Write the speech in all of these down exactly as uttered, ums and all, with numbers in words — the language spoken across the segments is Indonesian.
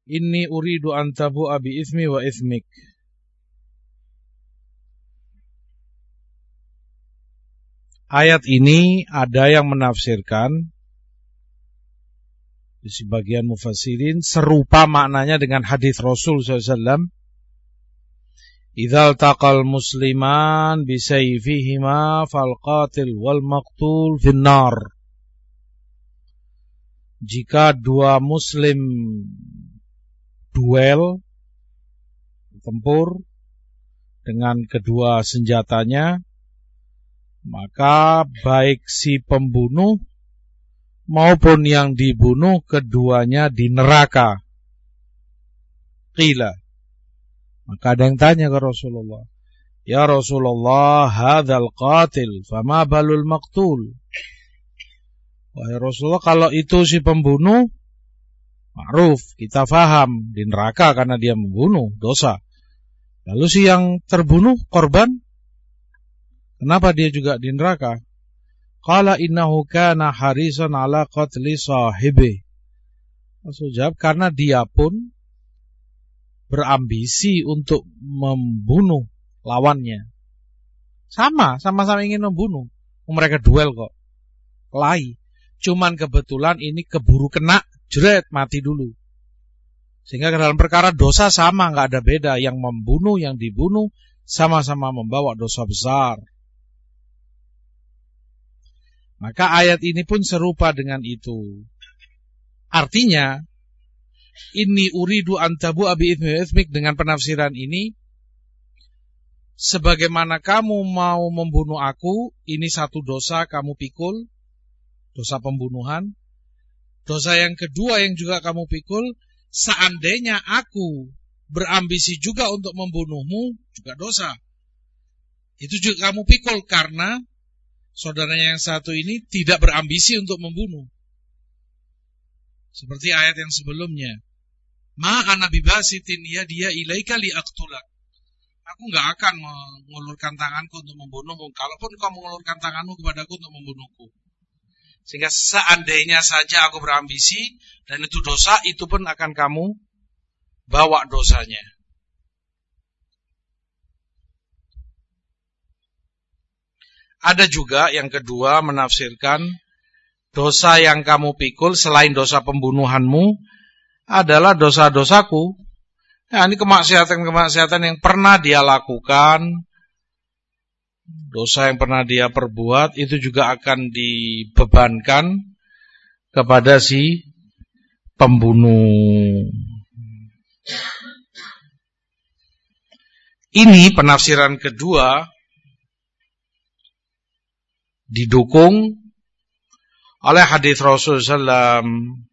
Inni uridu an tabu'a bi itsmi wa itsmik. Ayat ini ada yang menafsirkan di sebagian mufassirin serupa maknanya dengan hadis Rasul sallallahu alaihi wasallam, "Idzal taqal musliman bi sayfihima fal qatil wal maqtul finnar." Jika dua muslim duel, tempur dengan kedua senjatanya, maka baik si pembunuh maupun yang dibunuh keduanya di neraka. Qila. Maka ada yang tanya ke Rasulullah, "Ya Rasulullah, hadzal qatil, fama balul maqtul?" Wahai Rasulullah, kalau itu si pembunuh, ma'ruf, kita faham, di neraka karena dia membunuh, dosa. Lalu si yang terbunuh, korban, kenapa dia juga di neraka? Qala innahu kana harisan ala qatli sahibi. Rasul jawab, karena dia pun berambisi untuk membunuh lawannya. Sama, sama-sama ingin membunuh. Mereka duel kok. Kelahi. Cuman kebetulan ini keburu kena, jeret, mati dulu. Sehingga dalam perkara dosa sama, nggak ada beda. Yang membunuh, yang dibunuh, sama-sama membawa dosa besar. Maka ayat ini pun serupa dengan itu. Artinya, inni uridu an tabu'a bi itsmi wa itsmik, dengan penafsiran ini, sebagaimana kamu mau membunuh aku, ini satu dosa kamu pikul, dosa pembunuhan. Dosa yang kedua yang juga kamu pikul, seandainya aku berambisi juga untuk membunuhmu, juga dosa. Itu juga kamu pikul karena saudaranya yang satu ini tidak berambisi untuk membunuh. Seperti ayat yang sebelumnya. Ma ana bibasitin yadiya ilaika liaqtulak. Aku enggak akan mengulurkan tanganku untuk membunuhmu. Kalaupun kau mengulurkan tanganmu kepadaku untuk membunuhku. Sehingga seandainya saja aku berambisi dan itu dosa, itu pun akan kamu bawa dosanya. Ada juga yang kedua menafsirkan dosa yang kamu pikul selain dosa pembunuhanmu adalah dosa-dosaku. Nah, ini kemaksiatan-kemaksiatan yang pernah dia lakukan, dosa yang pernah dia perbuat, itu juga akan dibebankan kepada si pembunuh. Ini penafsiran kedua didukung oleh hadis Rasul sallallahu alaihi wasallam,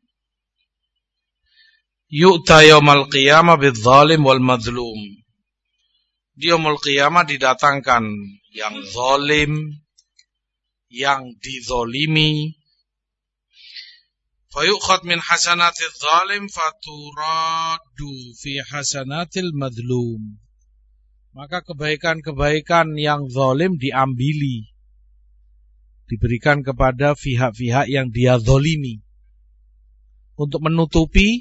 yu'ta yaumal qiyamah bidzalim wal madlum. Di yaumul qiyamah didatangkan yang zalim, yang dizolimi. Fayukhad min hasanatil zalim faturadu fi hasanatil madlum. Maka kebaikan-kebaikan yang zalim diambili, diberikan kepada pihak-pihak yang dia zolimi untuk menutupi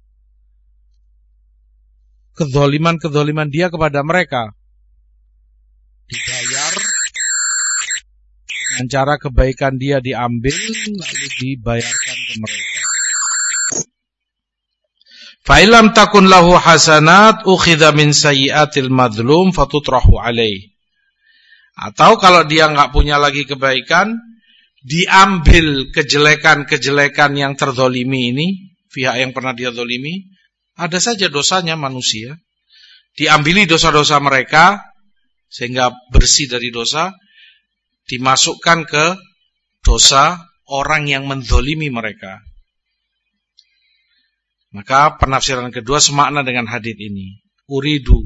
kezoliman-kezoliman dia kepada mereka. Dibayar dengan cara kebaikan dia diambil lalu dibayarkan ke mereka. Fa illam takun lahu hasanat ukhidha min sayyiatil madlum fatutrahu alaih. Atau kalau dia enggak punya lagi kebaikan, diambil kejelekan-kejelekan yang terzolimi ini, pihak yang pernah dia zolimi. Ada saja dosanya manusia, diambili dosa-dosa mereka sehingga bersih dari dosa, dimasukkan ke dosa orang yang menzolimi mereka. Maka penafsiran kedua semakna dengan hadits ini. Uridu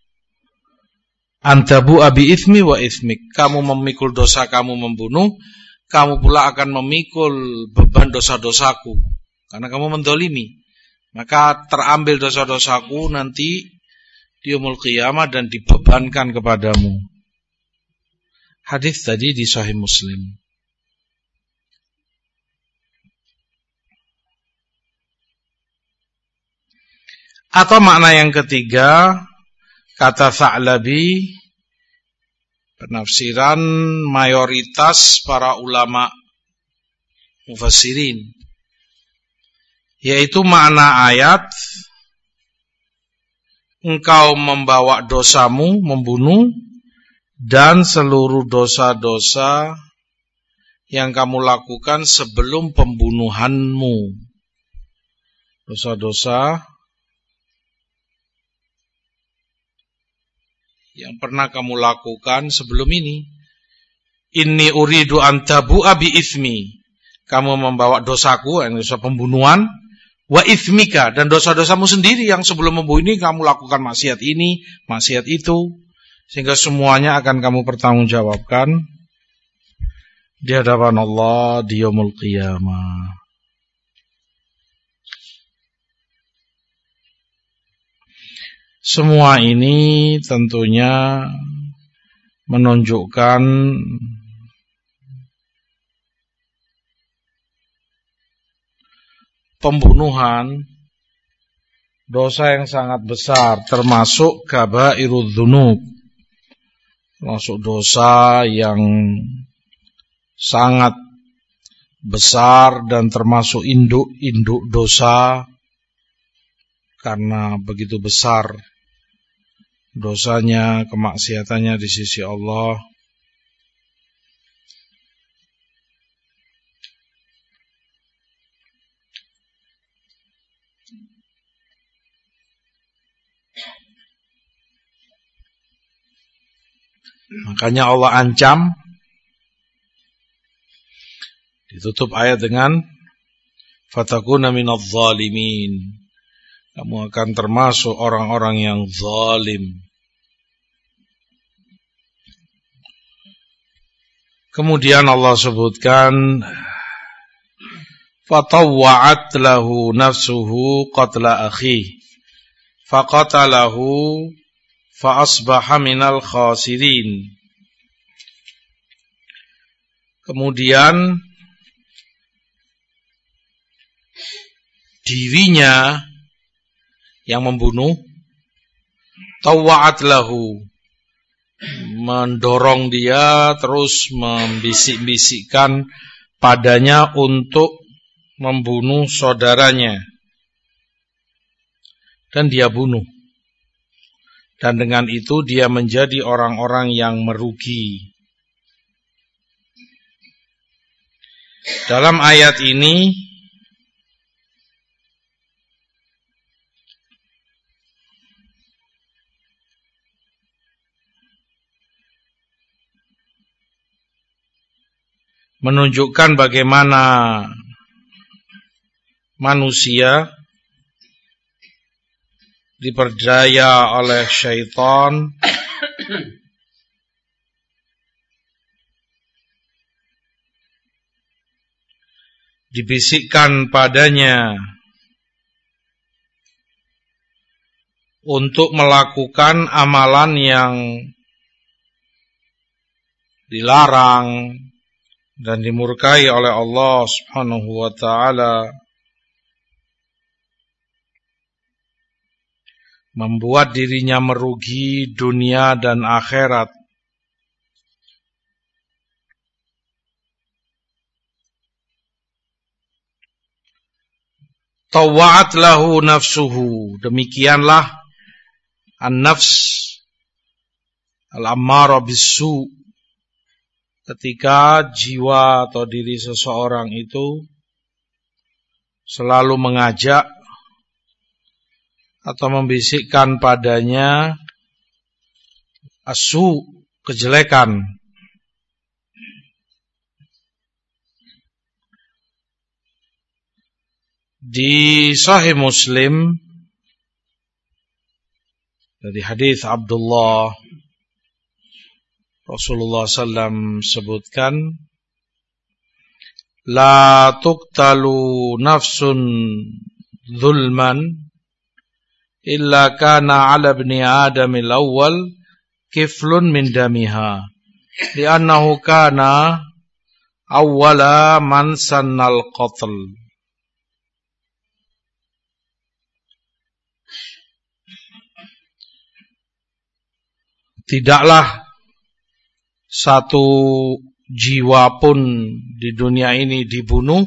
antabu abi itsmi wa itsmik. Kamu memikul dosa, kamu membunuh, kamu pula akan memikul beban dosa-dosaku karena kamu menzolimi. Maka terambil dosa-dosaku nanti di yaumul qiyamah dan dibebankan kepadamu. Hadis tadi di Sahih Muslim. Atau makna yang ketiga, kata Tha'labi, penafsiran mayoritas para ulama mufassirin, yaitu makna ayat, engkau membawa dosamu, membunuh, dan seluruh dosa-dosa yang kamu lakukan sebelum pembunuhanmu. Dosa-dosa yang pernah kamu lakukan sebelum ini. Inni uridu an tabu'a bi itsmi. Kamu membawa dosaku, yang dosa pembunuhan, wa itsmika, dan dosa-dosamu sendiri yang sebelum membunuh ini kamu lakukan maksiat ini, maksiat itu, sehingga semuanya akan kamu pertanggungjawabkan di hadapan Allah di yaumul qiyamah. Semua ini tentunya menunjukkan pembunuhan dosa yang sangat besar, termasuk kabairudz dzunub, termasuk dosa yang sangat besar dan termasuk induk-induk dosa, karena begitu besar dosanya, kemaksiatannya di sisi Allah. Makanya Allah ancam, ditutup ayat dengan fatakuna minadz zalimin. Kamu akan termasuk orang-orang yang zalim. Kemudian Allah sebutkan fatawwa'at lahu nafsuhu qatla akhi faqatalahu fa asbaha minal khasirin. Kemudian dirinya yang membunuh, tawwa'at lahu, mendorong dia, terus membisik-bisikkan padanya untuk membunuh saudaranya, dan dia bunuh. Dan dengan itu dia menjadi orang-orang yang merugi. Dalam ayat ini menunjukkan bagaimana manusia diperdaya oleh syaitan dibisikkan padanya untuk melakukan amalan yang dilarang dan dimurkai oleh Allah Subhanahu wa ta'ala, membuat dirinya merugi dunia dan akhirat. Tawwa'at lahu nafsuhu, demikianlah an-nafs al-ammara bis-su, ketika jiwa atau diri seseorang itu selalu mengajak atau membisikkan padanya asu, kejelekan. Di Sahih Muslim dari hadis Abdullah, Rasulullah sallallahu alaihi wasallam sebutkan, la tuqtalu nafsun zulman illa kana ala ibni adamil awwal kiflun min damiha li'annahu kana awwala man sannal qatl. tidaklah satu jiwa pun di dunia ini dibunuh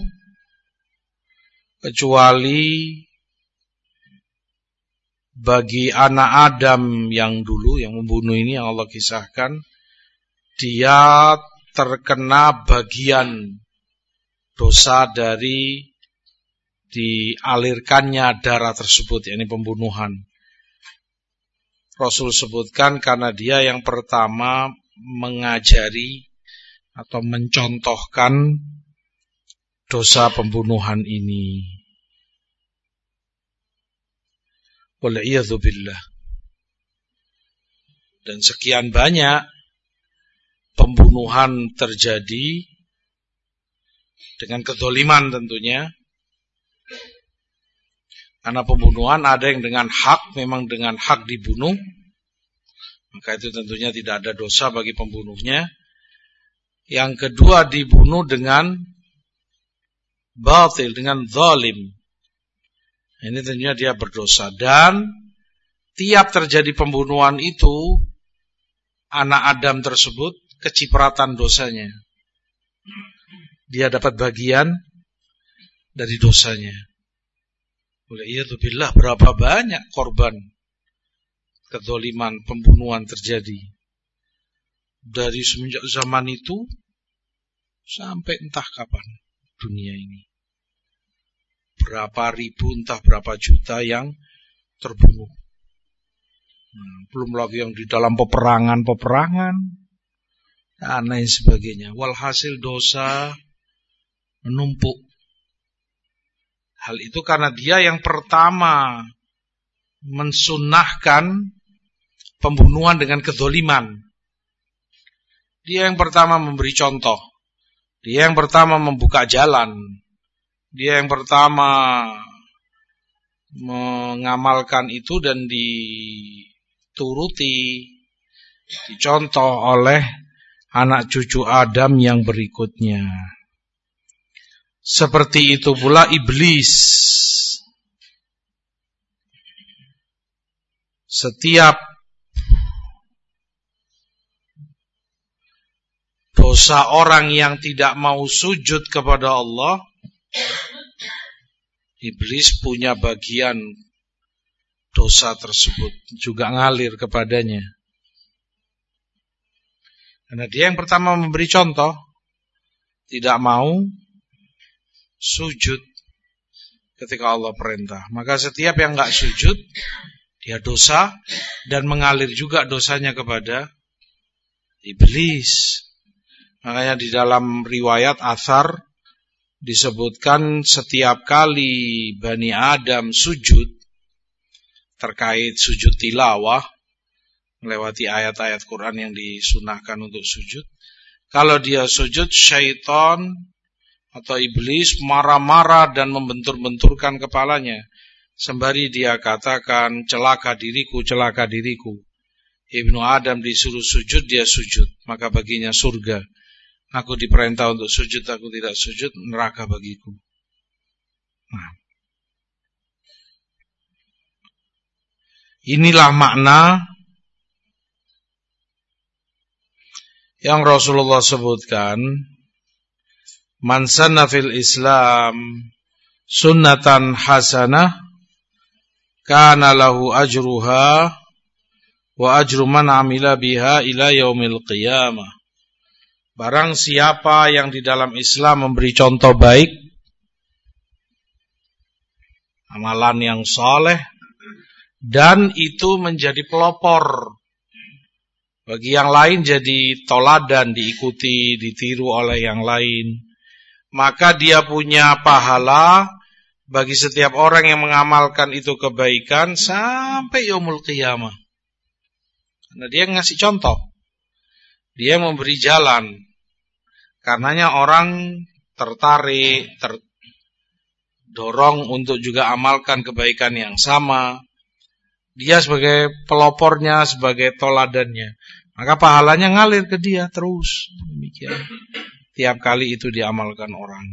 kecuali bagi anak Adam yang dulu yang membunuh ini, yang Allah kisahkan, dia terkena bagian dosa dari dialirkannya darah tersebut, yakni pembunuhan. Rasul sebutkan karena dia yang pertama mengajari atau mencontohkan dosa pembunuhan ini. Wal'iyadzu billah. Dan sekian banyak pembunuhan terjadi dengan kezaliman tentunya. Karena pembunuhan ada yang dengan hak, memang dengan hak dibunuh, maka itu tentunya tidak ada dosa bagi pembunuhnya. Yang kedua, dibunuh dengan batil, dengan zalim. Ini tentunya dia berdosa. Dan tiap terjadi pembunuhan itu, anak Adam tersebut kecipratan dosanya. Dia dapat bagian dari dosanya. Wal'iyadzubillah, berapa banyak korban kezaliman, pembunuhan terjadi dari semenjak zaman itu sampai entah kapan dunia ini. Berapa ribu, entah berapa juta yang terbunuh. Nah, belum lagi yang di dalam peperangan-peperangan dan lain sebagainya. Walhasil dosa menumpuk. Hal itu karena dia yang pertama mensunahkan pembunuhan dengan kezaliman. Dia yang pertama memberi contoh. Dia yang pertama membuka jalan. Dia yang pertama mengamalkan itu dan dituruti, dicontoh oleh anak cucu Adam yang berikutnya. Seperti itu pula iblis. Setiap dosa orang yang tidak mau sujud kepada Allah, iblis punya bagian dosa tersebut, juga ngalir kepadanya. Karena dia yang pertama memberi contoh, tidak mau sujud ketika Allah perintah. Maka setiap yang enggak sujud, dia dosa dan mengalir juga dosanya kepada iblis. Makanya di dalam riwayat athar disebutkan setiap kali Bani Adam sujud, terkait sujud tilawah, melewati ayat-ayat Quran yang disunahkan untuk sujud. Kalau dia sujud, syaitan atau iblis marah-marah dan membentur-benturkan kepalanya, sembari dia katakan, celaka diriku, celaka diriku. Ibnu Adam disuruh sujud, dia sujud, maka baginya surga. Aku diperintah untuk sujud, aku tidak sujud, neraka bagiku. Nah, inilah makna yang Rasulullah sebutkan. Man sanna fil Islam sunnatan hasanah kana lahu ajruha wa ajru man amila biha ila yaumil qiyamah. Barang siapa yang di dalam Islam memberi contoh baik, amalan yang saleh, dan itu menjadi pelopor bagi yang lain, jadi toladan, diikuti, ditiru oleh yang lain, maka dia punya pahala bagi setiap orang yang mengamalkan itu kebaikan sampai yaumul qiyamah. Karena dia ngasih contoh, dia memberi jalan. Karenanya orang tertarik, terdorong untuk juga amalkan kebaikan yang sama. Dia sebagai pelopornya, sebagai toladannya, maka pahalanya ngalir ke dia terus. Demikian. Tiap kali itu diamalkan orang.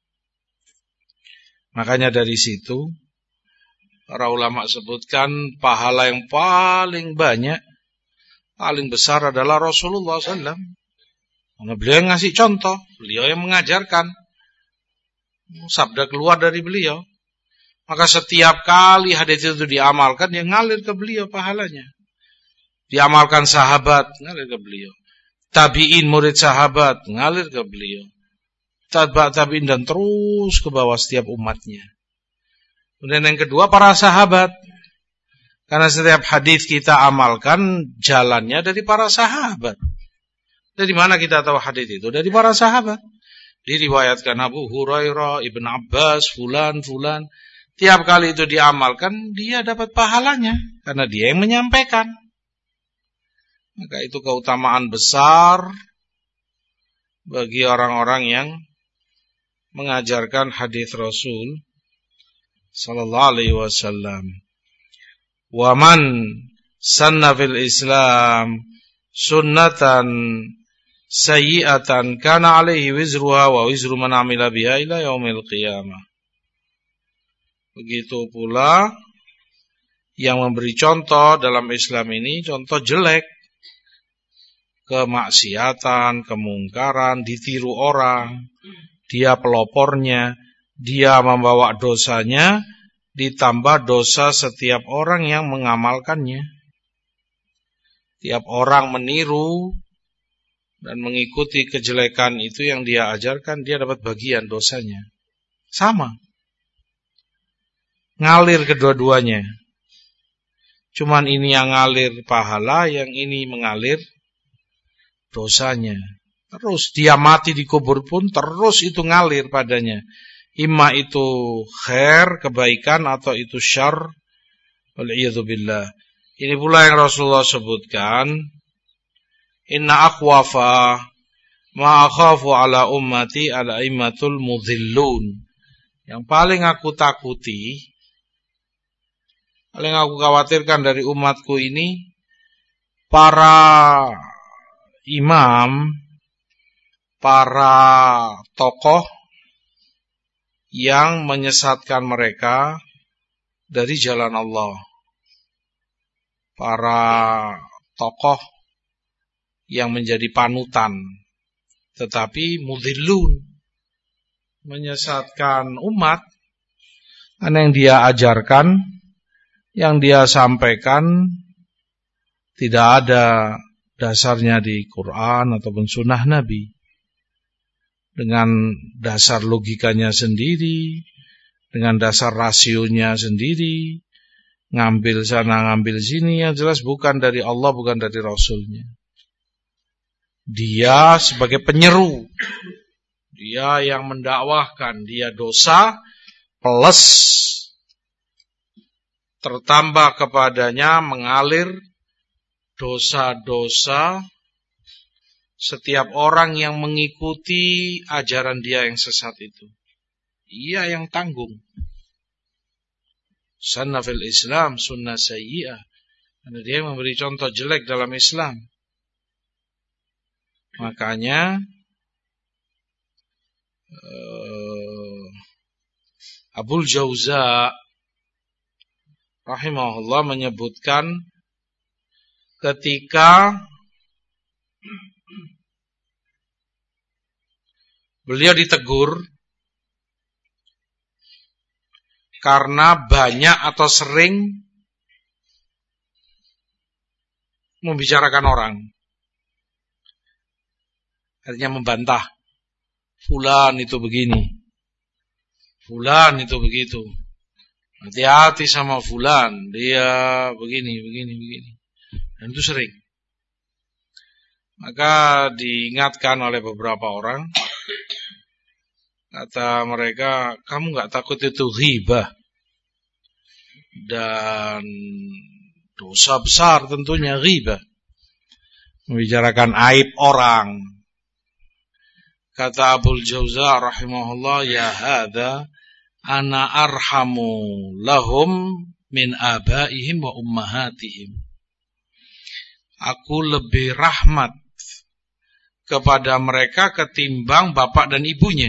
Makanya dari situ para ulama sebutkan pahala yang paling banyak paling besar adalah Rasulullah sallallahu alaihi wasallam. Karena beliau yang ngasih contoh, beliau yang mengajarkan. Sabda keluar dari beliau. Maka setiap kali hadis itu diamalkan, dia ngalir ke beliau pahalanya. Diamalkan sahabat, ngalir ke beliau. Tabi'in murid sahabat, ngalir ke beliau. Tabi'in tabi'in dan terus ke bawah setiap umatnya. Kemudian yang kedua, para sahabat. Karena setiap hadis kita amalkan jalannya dari para sahabat. Dari mana kita tahu hadis itu? Dari para sahabat. Diriwayatkan Abu Hurairah, Ibn Abbas, fulan, fulan. Tiap kali itu diamalkan, dia dapat pahalanya. Karena dia yang menyampaikan. Maka itu keutamaan besar bagi orang-orang yang mengajarkan hadis Rasul sallallahu alaihi wasallam. Wa man sanna fil Islam sunnatan sayyi'atan kana alaihi wizruha wa wizru man amila biha ila yaumil qiyamah. Begitu pula yang memberi contoh dalam Islam ini contoh jelek, kemaksiatan, kemungkaran, ditiru orang, dia pelopornya, dia membawa dosanya, ditambah dosa setiap orang yang mengamalkannya. Tiap orang meniru dan mengikuti kejelekan itu yang dia ajarkan, dia dapat bagian dosanya. Sama. Ngalir kedua-duanya. Cuman ini yang ngalir pahala, yang ini mengalir dosanya. Terus dia mati di kubur pun terus itu ngalir padanya. Imma itu khair, kebaikan, atau itu syarr. Wal'iyadzubillah. Ini pula yang Rasulullah sebutkan. Inna akhwafa ma'akhafu ala ummati al-a'immatul mudhillun. Yang paling aku takuti, paling aku khawatirkan dari umatku ini, para imam, para tokoh yang menyesatkan mereka dari jalan Allah. Para tokoh yang menjadi panutan, tetapi mudhillun, menyesatkan umat. Karena yang dia ajarkan, yang dia sampaikan tidak ada dasarnya di Quran ataupun sunnah Nabi. Dengan dasar logikanya sendiri, dengan dasar rasionya sendiri, ngambil sana ngambil sini, yang jelas bukan dari Allah, bukan dari Rasulnya. Dia sebagai penyeru, dia yang mendakwahkan, dia dosa plus tertambah kepadanya mengalir dosa-dosa setiap orang yang mengikuti ajaran dia yang sesat itu. Ia yang tanggung. Sanna fil Islam sunnah sayyi'ah. Karena dia memberi contoh jelek dalam Islam. Makanya uh, Abul Jauza rahimahullah menyebutkan ketika beliau ditegur karena banyak atau sering membicarakan orang. Artinya membantah. Fulan itu begini. Fulan itu begitu. Hati-hati sama fulan. Dia begini, begini, begini. Dan itu sering. Maka diingatkan oleh beberapa orang. Kata mereka, kamu gak takut itu ghibah? Dan dosa besar tentunya ghibah. Membicarakan aib orang. Kata Abul Jauza rahimahullah, ya hadza ana arhamu lahum min abaihim wa ummahatihim. Aku lebih rahmat kepada mereka ketimbang bapak dan ibunya.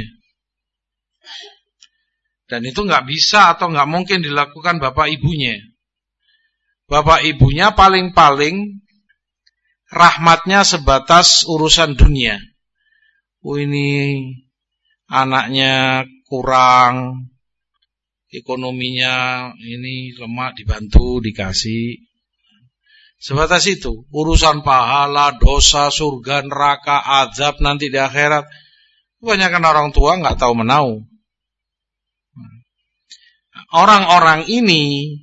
Dan itu enggak bisa atau enggak mungkin dilakukan bapak ibunya. Bapak ibunya paling-paling rahmatnya sebatas urusan dunia. Oh, ini anaknya kurang, ekonominya ini lemah, dibantu, dikasih. Sebatas itu. Urusan pahala, dosa, surga, neraka, azab nanti di akhirat, kebanyakan orang tua nggak tahu menau. Orang-orang ini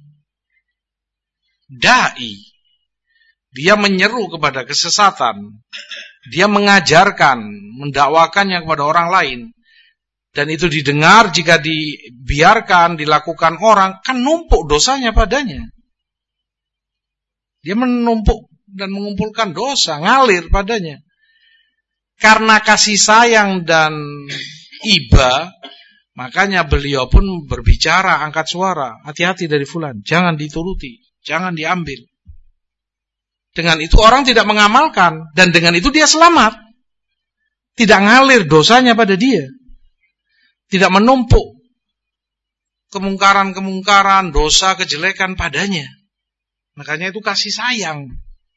dai, dia menyeru kepada kesesatan, dia mengajarkan, mendakwakannya kepada orang lain, dan itu didengar. Jika dibiarkan dilakukan orang, kan numpuk dosanya padanya. Dia menumpuk dan mengumpulkan dosa, ngalir padanya. Karena kasih sayang dan iba, makanya beliau pun berbicara, angkat suara, hati-hati dari fulan, jangan dituruti, jangan diambil. Dengan itu orang tidak mengamalkan, dan dengan itu dia selamat. Tidak ngalir dosanya pada dia, tidak menumpuk kemungkaran-kemungkaran, dosa, kejelekan padanya. Makanya itu kasih sayang,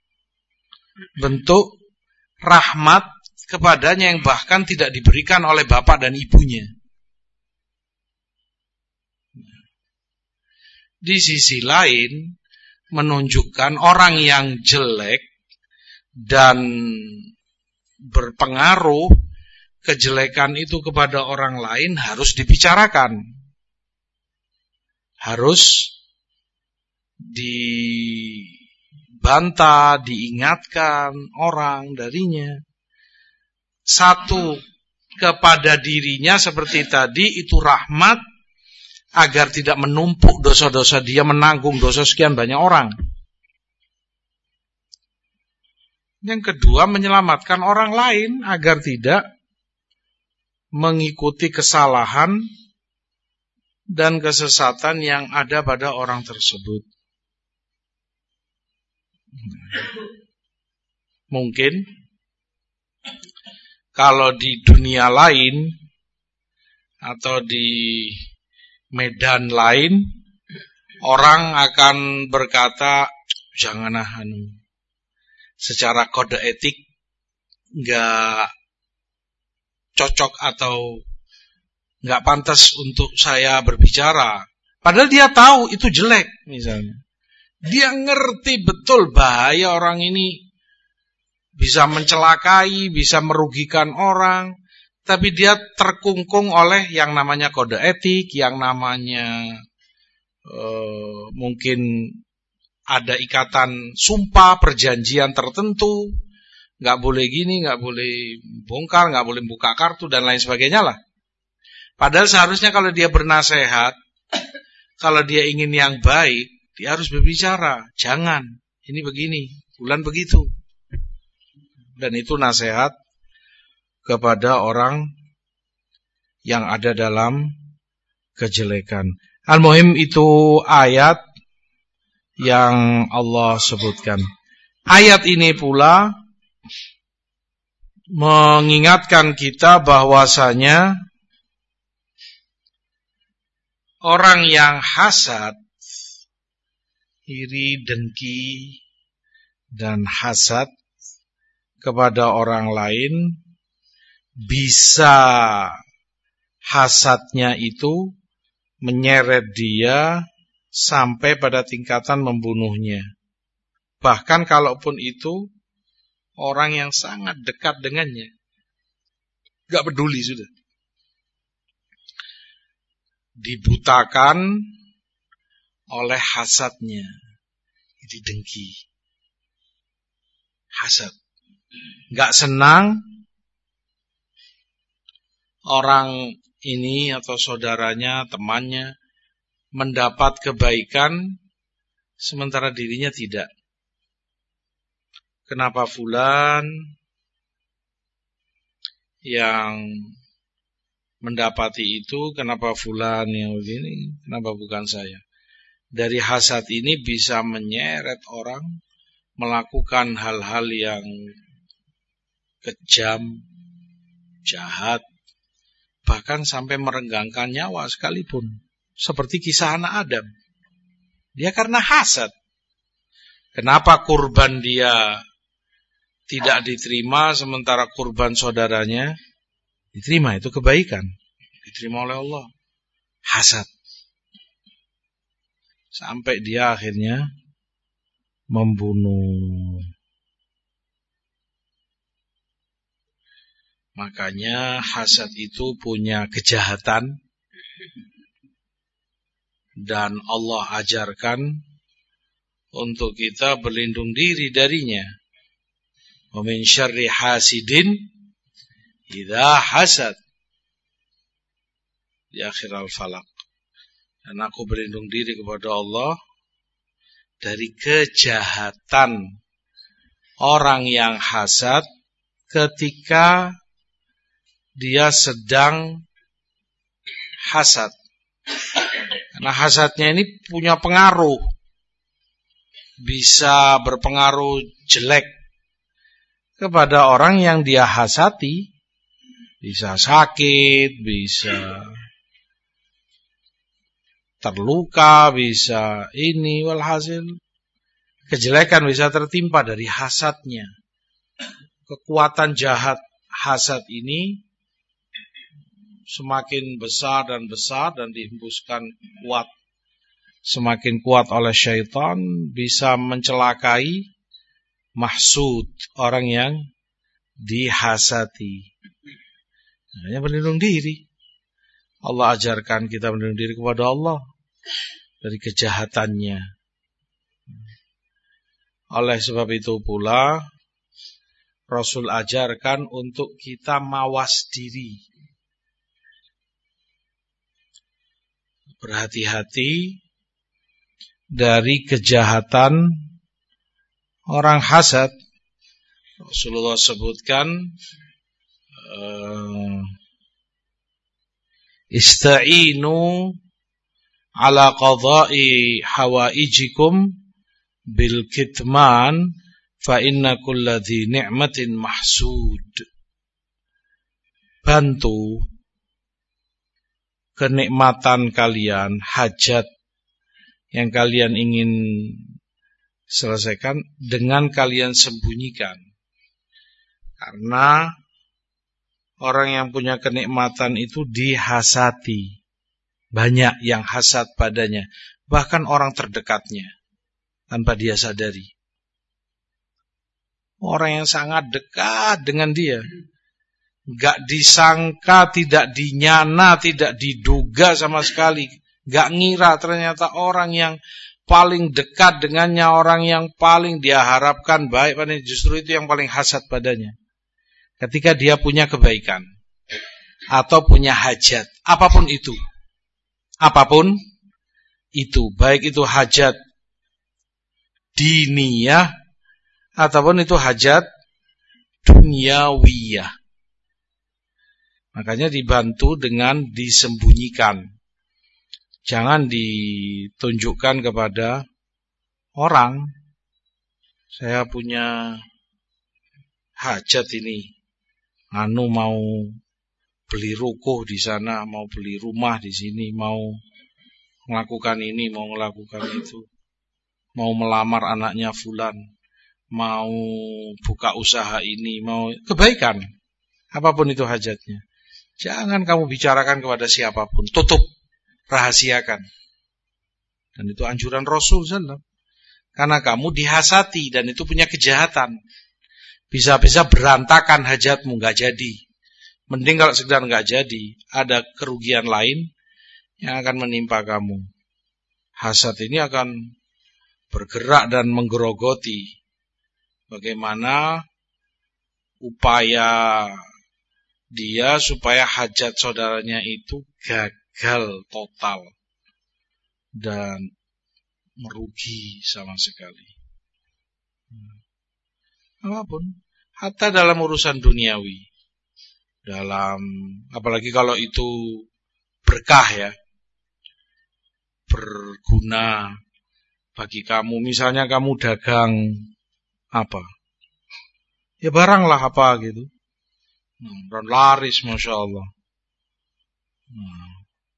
bentuk rahmat kepadanya yang bahkan tidak diberikan oleh bapak dan ibunya. Di sisi lain, menunjukkan orang yang jelek dan berpengaruh kejelekan itu kepada orang lain harus dibicarakan, harus dibantah, diingatkan orang darinya. Satu, kepada dirinya seperti tadi, itu rahmat agar tidak menumpuk dosa-dosa dia, menanggung dosa sekian banyak orang. Yang kedua, menyelamatkan orang lain agar tidak mengikuti kesalahan dan kesesatan yang ada pada orang tersebut. Mungkin kalau di dunia lain atau di medan lain, orang akan berkata, janganlah anu, secara kode etik nggak cocok atau nggak pantas untuk saya berbicara. Padahal dia tahu itu jelek misalnya. Dia ngerti betul bahaya orang ini bisa mencelakai, bisa merugikan orang, tapi dia terkungkung oleh yang namanya kode etik, yang namanya uh, mungkin ada ikatan sumpah, perjanjian tertentu, nggak boleh gini, nggak boleh bongkar, nggak boleh buka kartu dan lain sebagainya lah. Padahal seharusnya kalau dia bernasehat, kalau dia ingin yang baik, dia harus berbicara, jangan, ini begini, bulan begitu. Dan itu nasihat kepada orang yang ada dalam kejelekan. Al-Muhim itu ayat yang Allah sebutkan. Ayat ini pula mengingatkan kita bahwasanya orang yang hasad, iri, dengki, dan hasad kepada orang lain, bisa hasadnya itu menyeret dia sampai pada tingkatan membunuhnya. Bahkan kalaupun itu orang yang sangat dekat dengannya, gak peduli sudah, dibutakan oleh hasadnya, itu dengki, hasad. Gak senang orang ini atau saudaranya, temannya mendapat kebaikan sementara dirinya tidak. Kenapa fulan yang mendapati itu, kenapa fulan yang begini, kenapa bukan saya? Dari hasad ini bisa menyeret orang melakukan hal-hal yang kejam, jahat, bahkan sampai merenggangkan nyawa sekalipun. Seperti kisah anak Adam. Dia karena hasad. Kenapa kurban dia tidak diterima, sementara kurban saudaranya diterima. Itu kebaikan, diterima oleh Allah. Hasad. Sampai dia akhirnya membunuh. Makanya hasad itu punya kejahatan, dan Allah ajarkan untuk kita berlindung diri darinya. Wa min syarri hasidin idza hasad, di akhir al-falaq. Dan aku berlindung diri kepada Allah dari kejahatan orang yang hasad ketika dia sedang hasad. Karena hasadnya ini punya pengaruh, bisa berpengaruh jelek kepada orang yang dia hasati. Bisa sakit, bisa terluka, bisa ini, walhasil kejelekan bisa tertimpa dari hasadnya. Kekuatan jahat hasad ini semakin besar dan besar dan dihembuskan kuat, semakin kuat oleh syaitan, bisa mencelakai mahsud, orang yang dihasati. Hanya berlindung diri. Allah ajarkan kita berlindung diri kepada Allah dari kejahatannya. Oleh sebab itu pula Rasul ajarkan untuk kita mawas diri, berhati-hati dari kejahatan orang hasad. Rasulullah sebutkan, uh, ista'inu ala qadha'i hawaijikum bil kitman fa inna kulladhi ni'matin mahsud. Bantu kenikmatan kalian, hajat yang kalian ingin selesaikan dengan kalian sembunyikan. Karena orang yang punya kenikmatan itu dihasati. Banyak yang hasad padanya, bahkan orang terdekatnya, tanpa dia sadari. Orang yang sangat dekat dengan dia, gak disangka, tidak dinyana, tidak diduga sama sekali, gak ngira ternyata orang yang paling dekat dengannya, orang yang paling dia harapkan baik, justru itu yang paling hasad padanya. Ketika dia punya kebaikan atau punya hajat, apapun itu, apapun itu, baik itu hajat diniyah ataupun itu hajat duniawiyah, makanya dibantu dengan disembunyikan. Jangan ditunjukkan kepada orang, saya punya hajat ini, anu mau beli ruko di sana, mau beli rumah di sini, mau melakukan ini, mau melakukan itu, mau melamar anaknya fulan, mau buka usaha ini, mau kebaikan, apapun itu hajatnya. Jangan kamu bicarakan kepada siapapun, tutup, rahasiakan. Dan itu anjuran Rasul sallallahu alaihi wasallam. Karena kamu dihasati dan itu punya kejahatan. Bisa-bisa berantakan hajatmu, gak jadi. Mending kalau sekedar gak jadi, ada kerugian lain yang akan menimpa kamu. Hasad ini akan bergerak dan menggerogoti bagaimana upaya dia supaya hajat saudaranya itu gagal total dan merugi sama sekali. Apapun, hatta dalam urusan duniawi, dalam apalagi kalau itu berkah ya, berguna bagi kamu. Misalnya kamu dagang apa, ya barang lah apa gitu, dan laris masya Allah, nah,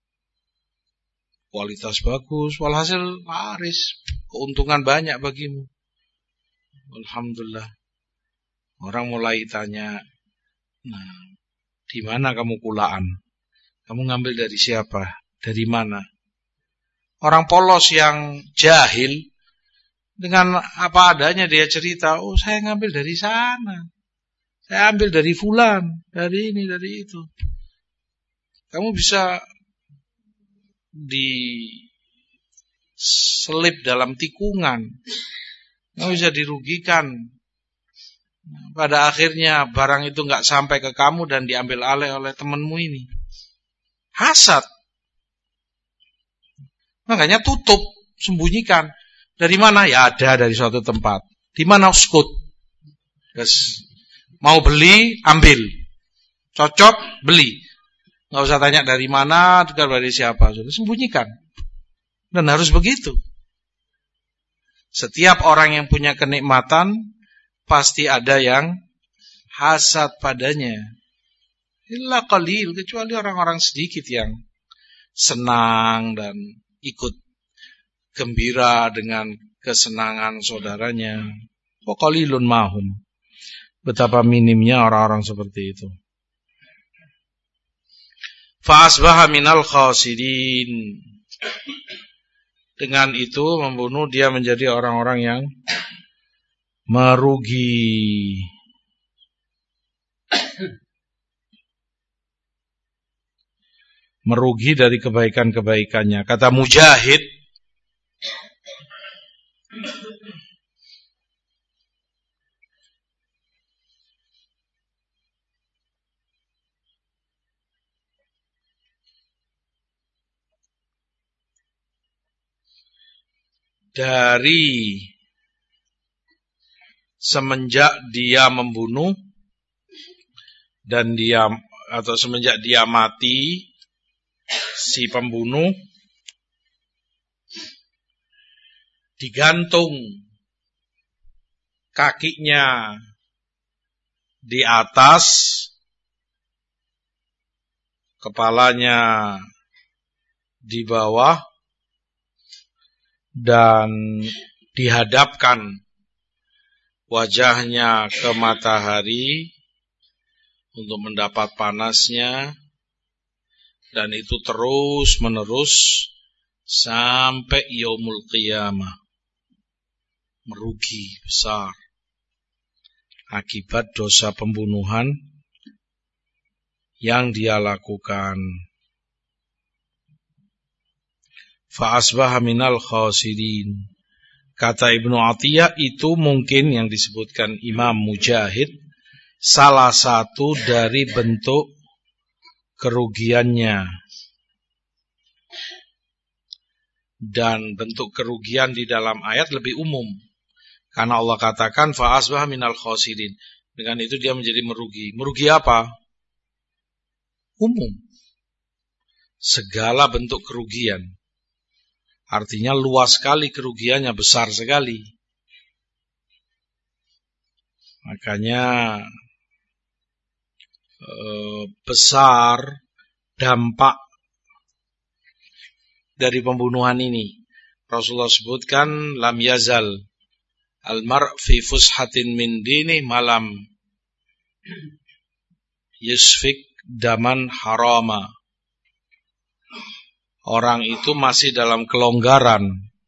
kualitas bagus, walhasil laris, keuntungan banyak bagimu, alhamdulillah. Orang mulai tanya, nah, di mana kamu kulaan? Kamu ngambil dari siapa? Dari mana? Orang polos yang jahil, dengan apa adanya dia cerita, oh saya ngambil dari sana. Saya ambil dari fulan, dari ini, dari itu. Kamu bisa diselip dalam tikungan. Kamu bisa dirugikan. Pada akhirnya barang itu nggak sampai ke kamu dan diambil alih oleh temanmu ini. Hasad. Makanya tutup, sembunyikan. Dari mana? Ya ada dari suatu tempat. Di mana uskut? Yes. Mau beli, ambil. Cocok, beli. Nggak usah tanya dari mana, dari siapa. Sudah sembunyikan. Dan harus begitu. Setiap orang yang punya kenikmatan pasti ada yang hasad padanya. Illa qalil, kecuali orang-orang sedikit yang senang dan ikut gembira dengan kesenangan saudaranya. Wa qalilun mahum. Betapa minimnya orang-orang seperti itu. Fa asbaha minal khasirin. Dengan itu membunuh dia menjadi orang-orang yang merugi. Merugi dari kebaikan-kebaikannya. Kata Mujahid, dari semenjak dia membunuh dan dia atau semenjak dia mati si pembunuh digantung kakinya di atas, kepalanya di bawah dan dihadapkan wajahnya ke matahari untuk mendapat panasnya, dan itu terus menerus sampai yaumul qiyamah. Merugi besar akibat dosa pembunuhan yang dia lakukan. Fa asbaha minal khasirin. Kata Ibnu Atiyah, itu mungkin yang disebutkan Imam Mujahid salah satu dari bentuk kerugiannya. Dan bentuk kerugian di dalam ayat lebih umum. Karena Allah katakan fa asbaha minal khasirin. Dengan itu dia menjadi merugi. Merugi apa? Umum. Segala bentuk kerugian. Artinya luas sekali kerugiannya, besar sekali. Makanya eh, besar dampak dari pembunuhan ini. Rasulullah sebutkan lam yazal al-mar' fi fushatin min dini malam yusfik daman harama. Orang itu masih dalam kelonggaran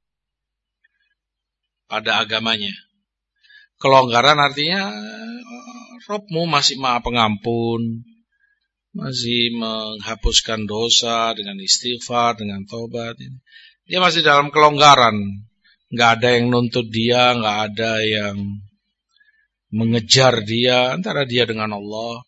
pada agamanya. Kelonggaran artinya Robmu masih maha pengampun, masih menghapuskan dosa dengan istighfar, dengan tobat. Dia masih dalam kelonggaran. Nggak ada yang nuntut dia, nggak ada yang mengejar dia, antara dia dengan Allah.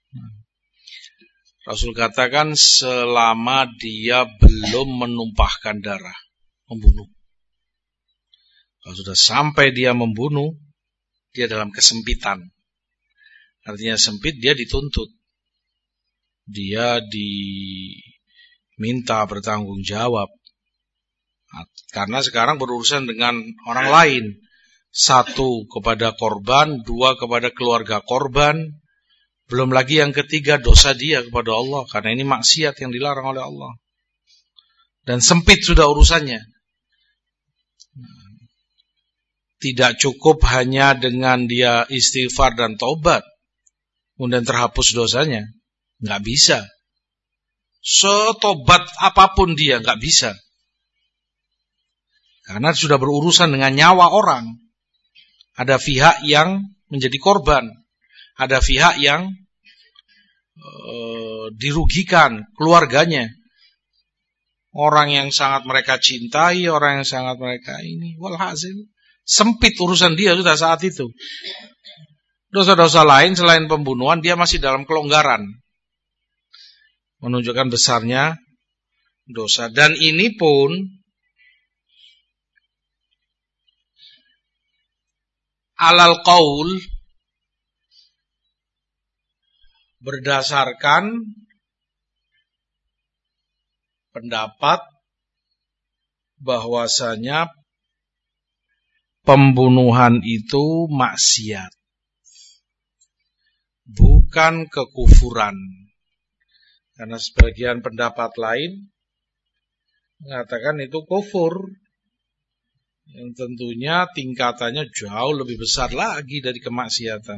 Rasul katakan selama dia belum menumpahkan darah, membunuh. Kalau sudah sampai dia membunuh, dia dalam kesempitan. Artinya sempit, dia dituntut. Dia diminta bertanggung jawab. Karena sekarang berurusan dengan orang lain. Satu, kepada korban. Dua, kepada keluarga korban. Belum lagi yang ketiga, dosa dia kepada Allah. Karena ini maksiat yang dilarang oleh Allah. Dan sempit sudah urusannya. Tidak cukup hanya dengan dia istighfar dan taubat, kemudian terhapus dosanya. Nggak bisa. Setobat apapun dia, nggak bisa. Karena sudah berurusan dengan nyawa orang. Ada pihak yang menjadi korban. Ada pihak yang uh, dirugikan, keluarganya. Orang yang sangat mereka cintai, orang yang sangat mereka ini. Walhasil, sempit urusan dia sudah saat itu. Dosa-dosa lain selain pembunuhan, dia masih dalam kelonggaran. Menunjukkan besarnya dosa. Dan ini pun alal qaul, berdasarkan pendapat bahwasanya pembunuhan itu maksiat, bukan kekufuran. Karena sebagian pendapat lain mengatakan itu kufur, yang tentunya tingkatannya jauh lebih besar lagi dari kemaksiatan.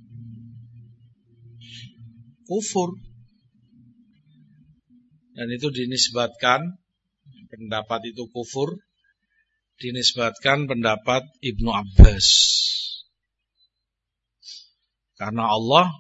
Kufur. Dan itu dinisbatkan, pendapat itu kufur, dinisbatkan pendapat Ibnu Abbas. Karena Allah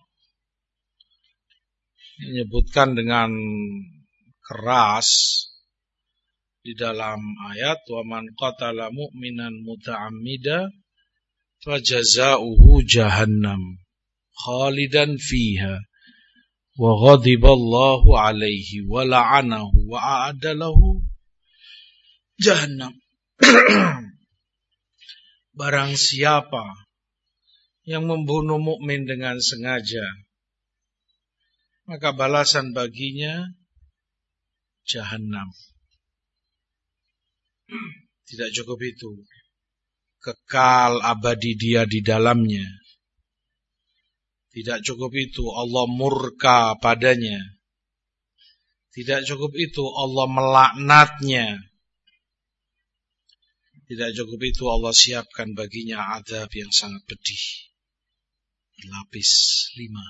menyebutkan dengan keras di dalam ayat, wa man qatala mu'minan muta'ammida fajaza'uhu jahannam khalidan fiha wa ghadiballahu alaihi wa la'anahu wa a'adda lahu jahannam. Barang siapa yang membunuh mukmin dengan sengaja, maka balasan baginya jahannam. Tidak cukup itu, kekal abadi dia di dalamnya. Tidak cukup itu, Allah murka padanya. Tidak cukup itu, Allah melaknatnya. Tidak cukup itu, Allah siapkan baginya azab yang sangat pedih. Berlapis lima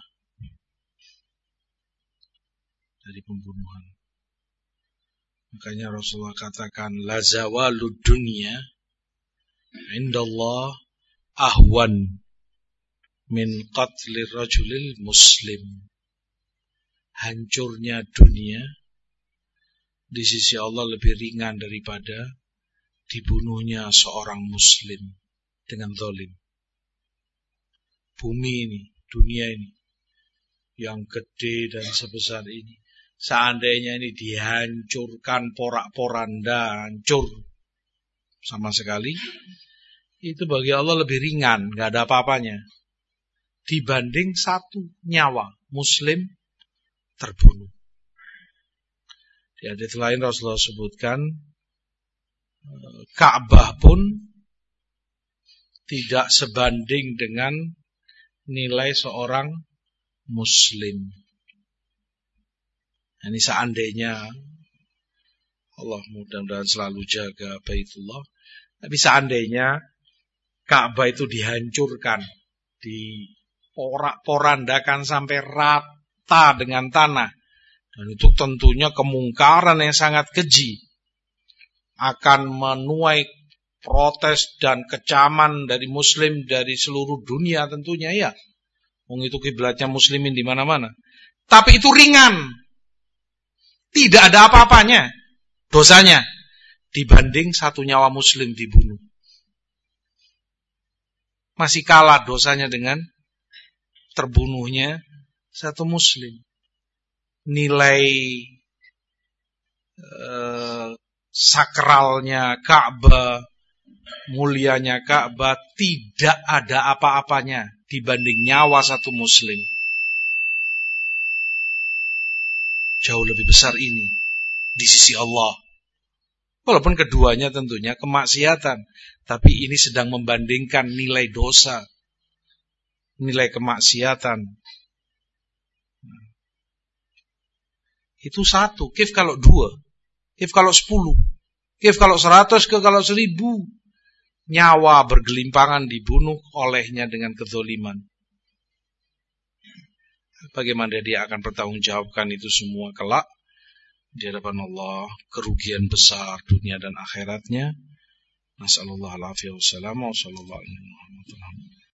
dari pembunuhan. Makanya Rasulullah katakan, la zawalud dunya indallah ahwan min qatlir rajulil muslim. Hancurnya dunia di sisi Allah lebih ringan daripada dibunuhnya seorang muslim dengan zalim. Bumi ini, dunia ini yang gede dan sebesar ini, seandainya ini dihancurkan porak-poranda, hancur sama sekali, itu bagi Allah lebih ringan, gak ada apa-apanya, dibanding satu nyawa muslim terbunuh. Di hadits lain Rasulullah sebutkan, Ka'bah pun tidak sebanding dengan nilai seorang muslim. Ini seandainya Allah mudah-mudahan selalu jaga Baitullah, tapi seandainya Ka'bah itu dihancurkan, diporak-porandakan sampai rata dengan tanah, dan itu tentunya kemungkaran yang sangat keji, akan menuai protes dan kecaman dari muslim dari seluruh dunia tentunya ya. Wong itu kiblatnya muslimin di mana-mana. Tapi itu ringan. Tidak ada apa-apanya dosanya dibanding satu nyawa muslim dibunuh. Masih kalah dosanya dengan terbunuhnya satu muslim. Nilai eh, sakralnya Ka'bah, mulianya Ka'bah tidak ada apa-apanya dibanding nyawa satu muslim. Jauh lebih besar ini di sisi Allah. Walaupun keduanya tentunya kemaksiatan, tapi ini sedang membandingkan nilai dosa, nilai kemaksiatan. Itu satu. Kif kalau dua, kif kalau sepuluh, kif kalau seratus, ke kalau seribu. nyawa bergelimpangan dibunuh olehnya dengan kezaliman. Bagaimana dia akan bertanggungjawabkan itu semua kelak di hadapan Allah, kerugian besar dunia dan akhiratnya. Nasallallahu alaihi wasallam wa sallallahu alaihi wasallam.